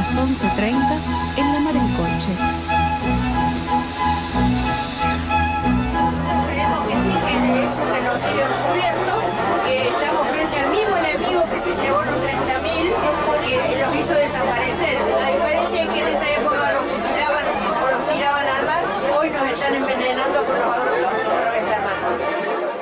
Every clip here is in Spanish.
las 11:30 en La Mar en Coche. Esperemos que sí, que eso que nos siga descubierto, que estamos frente al mismo enemigo que se llevó los 30.000, que los hizo desaparecer. La diferencia es que en esa época los fusilaban o los tiraban al mar, hoy nos están envenenando con los drogas armados.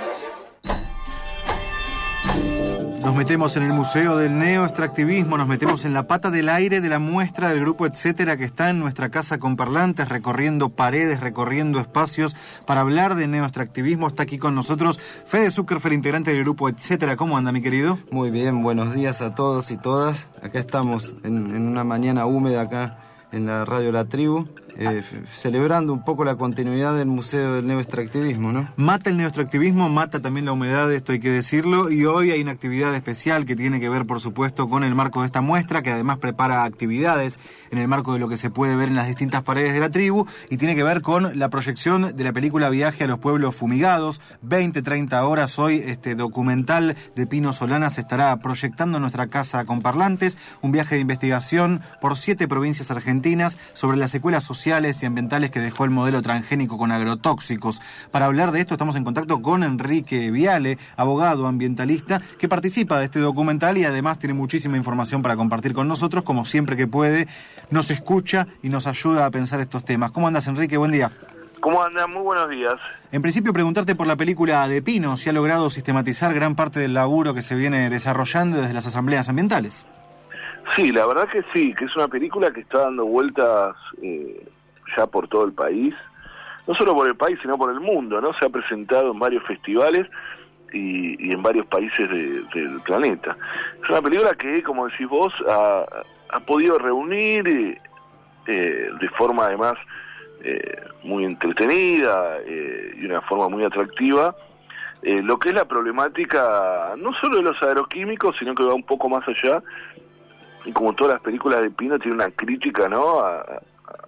Nos metemos en el Museo del Neoextractivismo, nos metemos en la pata del aire de la muestra del grupo Etcétera que está en nuestra casa con parlantes, recorriendo paredes, recorriendo espacios para hablar de neoextractivismo. Está aquí con nosotros Fede Zuckerfeld, integrante del grupo Etcétera. ¿Cómo anda, mi querido? Muy bien, buenos días a todos y todas. Acá estamos en una mañana húmeda acá en la radio La Tribu, celebrando un poco la continuidad del Museo del Neoextractivismo, ¿no? Mata el neoextractivismo, mata también la humedad, esto hay que decirlo, y hoy hay una actividad especial que tiene que ver, por supuesto, con el marco de esta muestra, que además prepara actividades en el marco de lo que se puede ver en las distintas paredes de la tribu, y tiene que ver con la proyección de la película Viaje a los Pueblos Fumigados. 20-30 horas hoy, este documental de Pino Solana se estará proyectando en nuestra casa con parlantes, un viaje de investigación por 7 provincias argentinas sobre las secuelas sociales y ambientales que dejó el modelo transgénico con agrotóxicos. Para hablar de esto estamos en contacto con Enrique Viale, abogado ambientalista, que participa de este documental y además tiene muchísima información para compartir con nosotros, como siempre que puede, nos escucha y nos ayuda a pensar estos temas. ¿Cómo andas, Enrique? Buen día. ¿Cómo andan? Muy buenos días. En principio, preguntarte por la película de Pino, si ha logrado sistematizar gran parte del laburo que se viene desarrollando desde las asambleas ambientales. Sí, la verdad que sí, que es una película que está dando vueltas ya por todo el país, no solo por el país, sino por el mundo, ¿no? Se ha presentado en varios festivales y en varios países del planeta. Es una película que, como decís vos, ha podido reunir de forma además muy entretenida y una forma muy atractiva lo que es la problemática no solo de los agroquímicos, sino que va un poco más allá. Y como todas las películas de Pino, tiene una crítica, ¿no?, a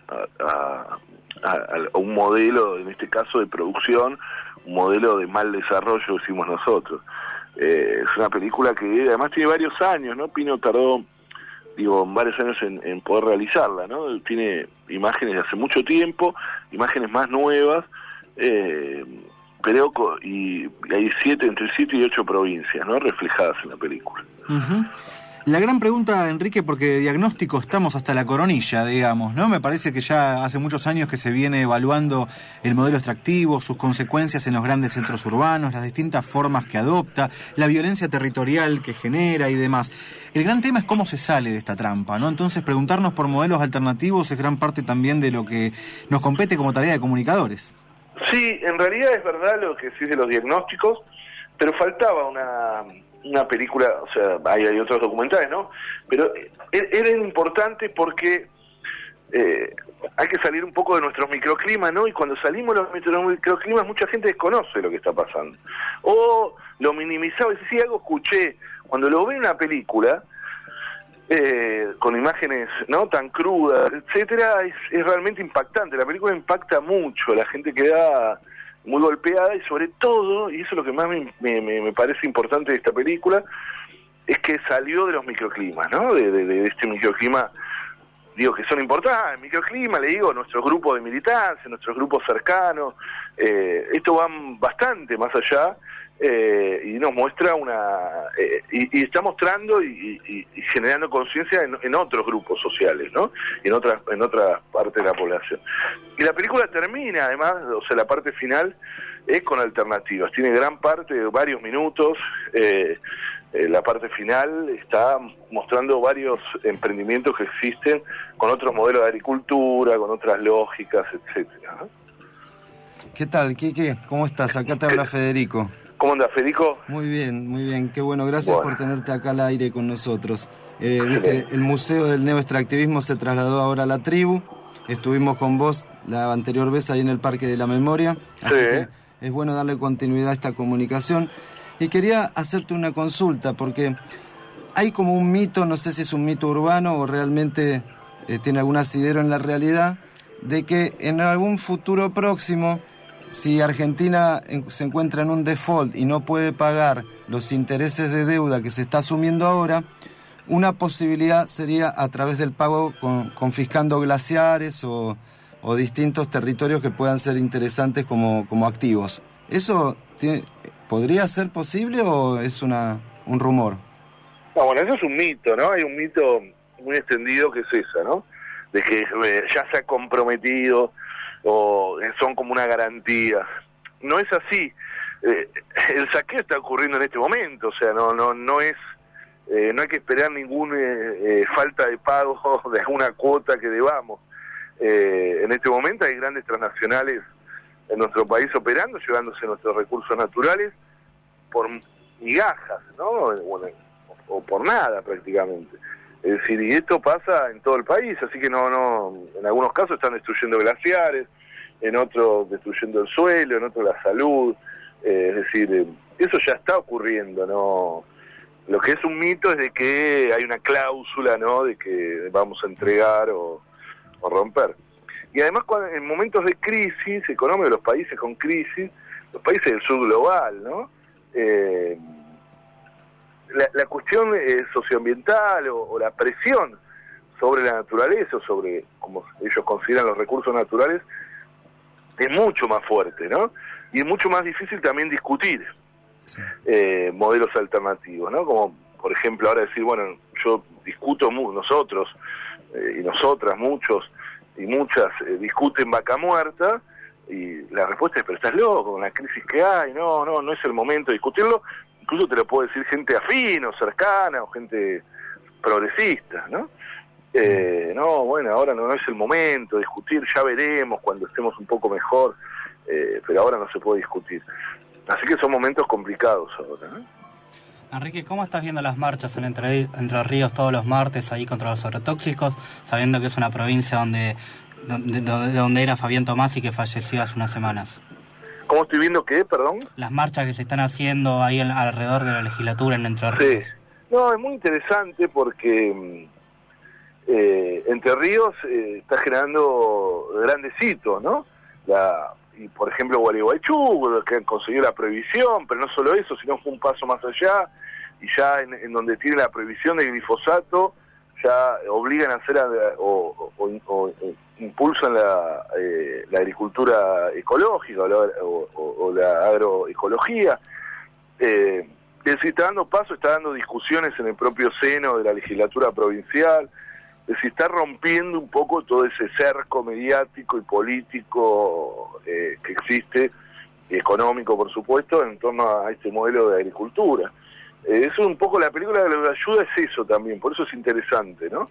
un modelo, en este caso de producción, un modelo de mal desarrollo, decimos nosotros. Es una película que además tiene varios años, ¿no? Pino tardó, varios años en poder realizarla, ¿no? Tiene imágenes de hace mucho tiempo, imágenes más nuevas, pero y hay entre 7 y 8 provincias, ¿no?, reflejadas en la película. Uh-huh. La gran pregunta, Enrique, porque de diagnóstico estamos hasta la coronilla, digamos, ¿no? Me parece que ya hace muchos años que se viene evaluando el modelo extractivo, sus consecuencias en los grandes centros urbanos, las distintas formas que adopta, la violencia territorial que genera y demás. El gran tema es cómo se sale de esta trampa, ¿no? Entonces, preguntarnos por modelos alternativos es gran parte también de lo que nos compete como tarea de comunicadores. Sí, en realidad es verdad lo que decís de los diagnósticos, pero faltaba una película, o sea, hay otros documentales, ¿no? Pero era importante porque hay que salir un poco de nuestros microclimas, ¿no? Y cuando salimos de los microclimas, mucha gente desconoce lo que está pasando. O lo minimizaba, y decía, sí, algo escuché. Cuando lo ve en una película, con imágenes no tan crudas, etcétera, es realmente impactante. La película impacta mucho, la gente queda muy golpeada, y sobre todo, y eso es lo que más me parece importante de esta película, es que salió de los microclimas, ¿no? De este microclima, que son importantes, microclima, nuestros grupos de militancia, nuestros grupos cercanos, esto va bastante más allá, y nos muestra y está mostrando y generando conciencia en otros grupos sociales, ¿no? En otras partes de la población. Y la película termina, además, o sea, la parte final es con alternativas. Tiene gran parte de varios minutos. La parte final está mostrando varios emprendimientos que existen con otros modelos de agricultura, con otras lógicas, etcétera, ¿no? ¿Qué tal, Quique? ¿Cómo estás? Acá te habla Federico. ¿Cómo andas, Federico? Muy bien, qué bueno, gracias por tenerte acá al aire con nosotros. Viste, el Museo del Neoextractivismo se trasladó ahora a La Tribu, estuvimos con vos la anterior vez ahí en el Parque de la Memoria, así que es bueno darle continuidad a esta comunicación. Y quería hacerte una consulta, porque hay como un mito, no sé si es un mito urbano o realmente tiene algún asidero en la realidad, de que en algún futuro próximo, si Argentina se encuentra en un default y no puede pagar los intereses de deuda que se está asumiendo ahora, Una posibilidad sería a través del pago confiscando glaciares o distintos territorios que puedan ser interesantes como activos. ¿Eso podría ser posible o es un rumor? No, bueno, eso es un mito, ¿no? Hay un mito muy extendido que es esa, ¿no? De que ya se ha comprometido o son como una garantía. No es así. El saqueo está ocurriendo en este momento, o sea, no es... no hay que esperar ninguna falta de pago de alguna cuota que debamos. En este momento hay grandes transnacionales en nuestro país operando, llevándose nuestros recursos naturales por migajas, ¿no? O por nada prácticamente. Es decir, y esto pasa en todo el país, así que no en algunos casos están destruyendo glaciares, en otros destruyendo el suelo, en otros la salud. Es decir, eso ya está ocurriendo, ¿no? Lo que es un mito es de que hay una cláusula, ¿no?, de que vamos a entregar o romper. Y además, en momentos de crisis económica, los países con crisis, los países del sur global, ¿no?, la cuestión socioambiental o la presión sobre la naturaleza, o sobre, como ellos consideran, los recursos naturales, es mucho más fuerte, ¿no? Y es mucho más difícil también discutir modelos alternativos, ¿no? Como, por ejemplo, ahora decir, bueno, yo discuto, nosotros y nosotras, muchos y muchas, discuten vaca muerta, y la respuesta es, pero estás loco, con la crisis que hay, no es el momento de discutirlo. Incluso te lo puedo decir gente afín o cercana o gente progresista, ¿no? No, bueno, ahora no es el momento de discutir, ya veremos cuando estemos un poco mejor, pero ahora no se puede discutir. Así que son momentos complicados ahora, ¿no? Enrique, ¿cómo estás viendo las marchas en Entre Ríos todos los martes ahí contra los agrotóxicos, sabiendo que es una provincia donde era Fabián Tomás y que falleció hace unas semanas? ¿Cómo estoy viendo qué, perdón? Las marchas que se están haciendo ahí alrededor de la legislatura en Entre Ríos. Sí. No, es muy interesante porque Entre Ríos está generando grandes hitos, ¿no? Y por ejemplo Gualeguaychú, que han conseguido la prohibición, pero no solo eso, sino fue un paso más allá, y ya en donde tiene la prohibición del glifosato, ya obligan a hacer o impulsan la agricultura ecológica o la agroecología. Es decir, está dando paso, está dando discusiones en el propio seno de la legislatura provincial. Es decir, está rompiendo un poco todo ese cerco mediático y político que existe, y económico por supuesto, en torno a este modelo de agricultura. Eso un poco, la película de la ayuda es eso también, por eso es interesante, ¿no?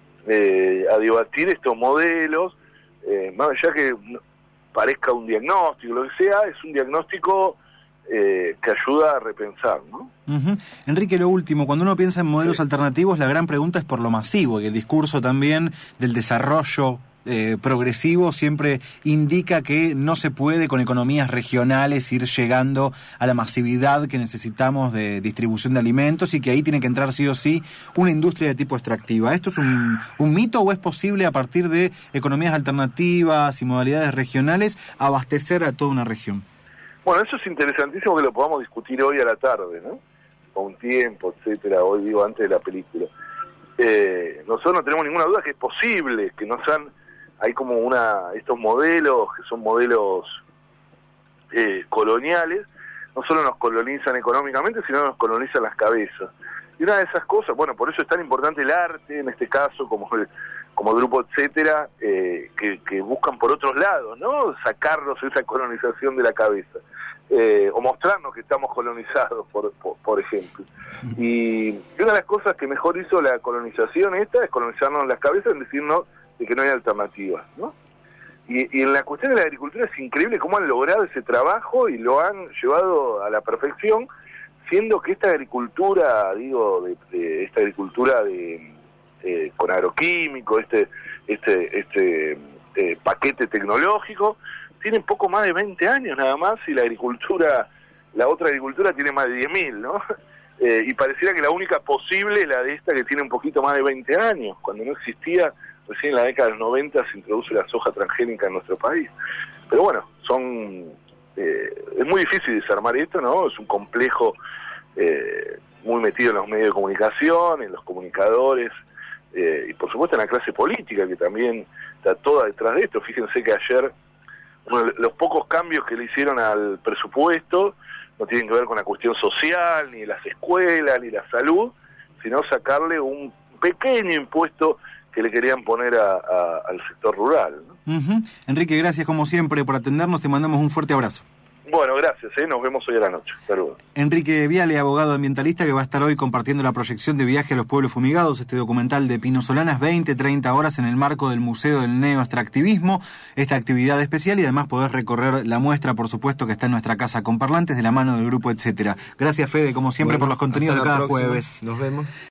A debatir estos modelos, más allá que parezca un diagnóstico, lo que sea, es un diagnóstico que ayuda a repensar, ¿no? Uh-huh. Enrique, lo último, cuando uno piensa en modelos alternativos, la gran pregunta es por lo masivo, y el discurso también del desarrollo progresivo siempre indica que no se puede con economías regionales ir llegando a la masividad que necesitamos de distribución de alimentos, y que ahí tiene que entrar sí o sí una industria de tipo extractiva. ¿Esto es un mito o es posible a partir de economías alternativas y modalidades regionales abastecer a toda una región? Bueno, eso es interesantísimo que lo podamos discutir hoy a la tarde, ¿no? Con tiempo, etcétera, hoy digo antes de la película. Nosotros no tenemos ninguna duda que es posible, que no sean, hay como estos modelos que son modelos coloniales, no solo nos colonizan económicamente, sino nos colonizan las cabezas. Y una de esas cosas, bueno, por eso es tan importante el arte, en este caso, como grupo, etcétera, que buscan por otros lados, ¿no? Sacarnos esa colonización de la cabeza, o mostrarnos que estamos colonizados, por ejemplo. Y una de las cosas que mejor hizo la colonización esta es colonizarnos las cabezas, en decirnos de que no hay alternativas, ¿no? Y en la cuestión de la agricultura es increíble cómo han logrado ese trabajo y lo han llevado a la perfección, siendo que esta agricultura, esta agricultura con agroquímico, este paquete tecnológico, tiene poco más de 20 años nada más, y la otra agricultura tiene más de 10.000, ¿no? Y pareciera que la única posible es la de esta, que tiene un poquito más de 20 años, cuando no existía. Recién en la década de los 90 se introduce la soja transgénica en nuestro país. Pero bueno, es muy difícil desarmar esto, ¿no? Es un complejo muy metido en los medios de comunicación, en los comunicadores, y por supuesto en la clase política, que también está toda detrás de esto. Fíjense que ayer los pocos cambios que le hicieron al presupuesto no tienen que ver con la cuestión social, ni las escuelas, ni la salud, sino sacarle un pequeño impuesto que le querían poner al sector rural, ¿no? Enrique, gracias como siempre por atendernos, te mandamos un fuerte abrazo. Bueno, gracias, nos vemos hoy a la noche. Saludos. Enrique Viale, abogado ambientalista, que va a estar hoy compartiendo la proyección de Viaje a los Pueblos Fumigados, este documental de Pino Solanas, 20-30 horas en el marco del Museo del Neoextractivismo, esta actividad especial, y además podés recorrer la muestra, por supuesto, que está en nuestra casa con parlantes, de la mano del grupo Etcétera. Gracias, Fede, como siempre, por los contenidos de cada jueves. Nos vemos.